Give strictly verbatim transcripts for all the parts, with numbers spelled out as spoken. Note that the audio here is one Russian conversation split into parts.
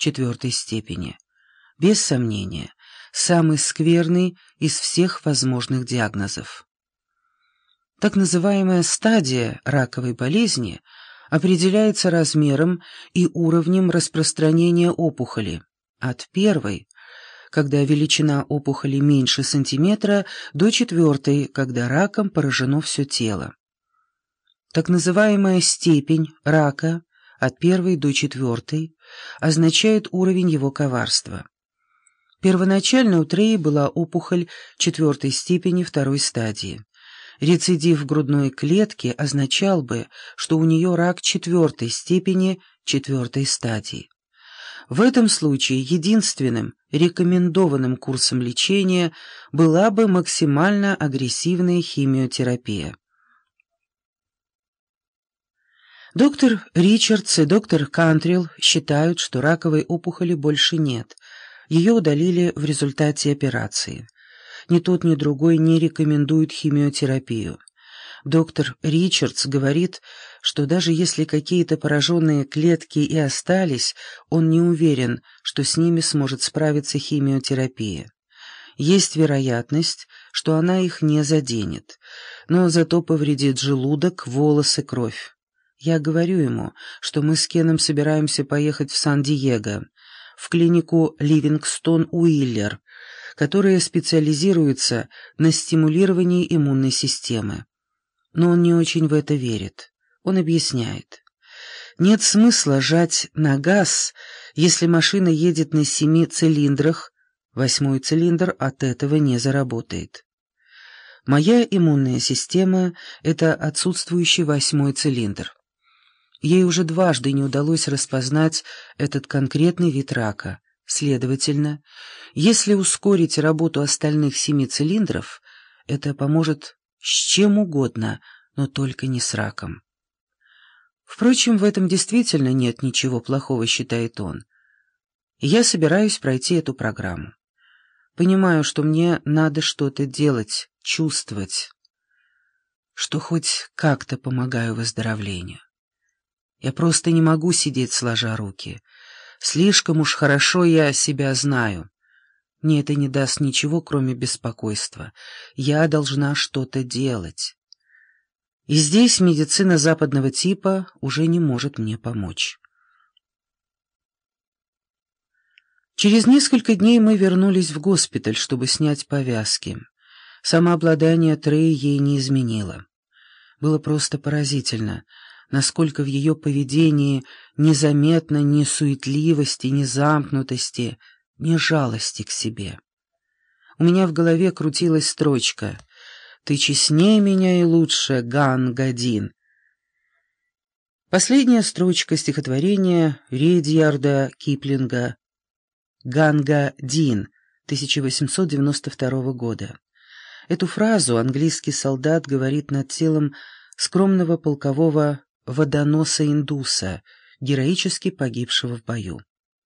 четвертой степени. Без сомнения, самый скверный из всех возможных диагнозов. Так называемая стадия раковой болезни определяется размером и уровнем распространения опухоли. От первой, когда величина опухоли меньше сантиметра, до четвертой, когда раком поражено все тело. Так называемая степень рака от первой до четвертой означает уровень его коварства. Первоначально у Треи была опухоль четвертой степени второй стадии. Рецидив грудной клетки означал бы, что у нее рак четвертой степени четвертой стадии. В этом случае единственным рекомендованным курсом лечения была бы максимально агрессивная химиотерапия. Доктор Ричардс и доктор Кантрилл считают, что раковой опухоли больше нет. Ее удалили в результате операции. Ни тот, ни другой не рекомендуют химиотерапию. Доктор Ричардс говорит, что даже если какие-то пораженные клетки и остались, он не уверен, что с ними сможет справиться химиотерапия. Есть вероятность, что она их не заденет, но зато повредит желудок, волосы, кровь. Я говорю ему, что мы с Кеном собираемся поехать в Сан-Диего, в клинику Ливингстон-Уиллер, которая специализируется на стимулировании иммунной системы. Но он не очень в это верит. Он объясняет: нет смысла жать на газ, если машина едет на семи цилиндрах, восьмой цилиндр от этого не заработает. Моя иммунная система — это отсутствующий восьмой цилиндр. Ей уже дважды не удалось распознать этот конкретный вид рака. Следовательно, если ускорить работу остальных семи цилиндров, это поможет с чем угодно, но только не с раком. Впрочем, в этом действительно нет ничего плохого, считает он. Я собираюсь пройти эту программу. Понимаю, что мне надо что-то делать, чувствовать, что хоть как-то помогаю выздоровлению. Я просто не могу сидеть сложа руки. Слишком уж хорошо я себя знаю. Мне это не даст ничего, кроме беспокойства. Я должна что-то делать. И здесь медицина западного типа уже не может мне помочь. Через несколько дней мы вернулись в госпиталь, чтобы снять повязки. Самообладание Треи ей не изменило. Было просто поразительно, насколько в ее поведении незаметно ни суетливости, ни замкнутости, ни жалости к себе. У меня в голове крутилась строчка «Ты честнее меня и лучше, Ган-Гадин». Последняя строчка стихотворения Редьярда Киплинга «Ганга-Дин» тысяча восемьсот девяносто второго года. Эту фразу английский солдат говорит над телом скромного полкового водоноса-индуса, героически погибшего в бою.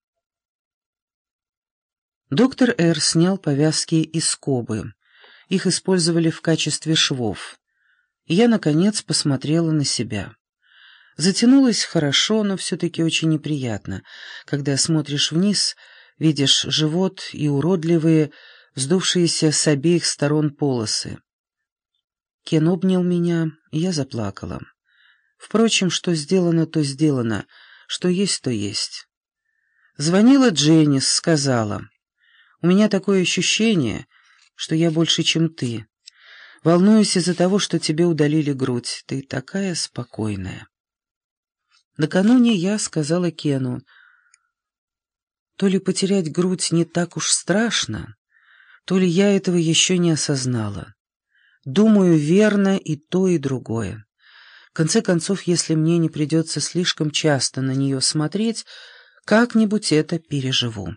Доктор Р. снял повязки из скобы. Их использовали в качестве швов. И я, наконец, посмотрела на себя. Затянулось хорошо, но все-таки очень неприятно, когда смотришь вниз, видишь живот и уродливые, вздувшиеся с обеих сторон полосы. Кен обнял меня, и я заплакала. Впрочем, что сделано, то сделано, что есть, то есть. Звонила Дженнис, сказала: «У меня такое ощущение, что я больше, чем ты. Волнуюсь из-за того, что тебе удалили грудь. Ты такая спокойная». Накануне я сказала Кену: то ли потерять грудь не так уж страшно, то ли я этого еще не осознала. Думаю, верно и то, и другое. В конце концов, если мне не придется слишком часто на нее смотреть, как-нибудь это переживу.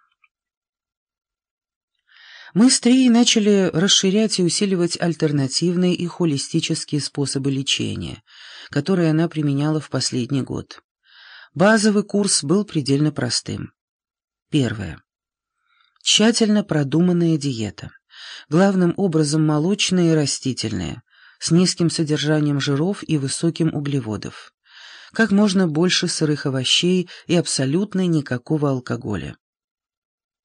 Мы с Треей начали расширять и усиливать альтернативные и холистические способы лечения, которые она применяла в последний год. Базовый курс был предельно простым. Первое. Тщательно продуманная диета. Главным образом молочная и растительная, с низким содержанием жиров и высоким углеводов. как можно больше сырых овощей и абсолютно никакого алкоголя.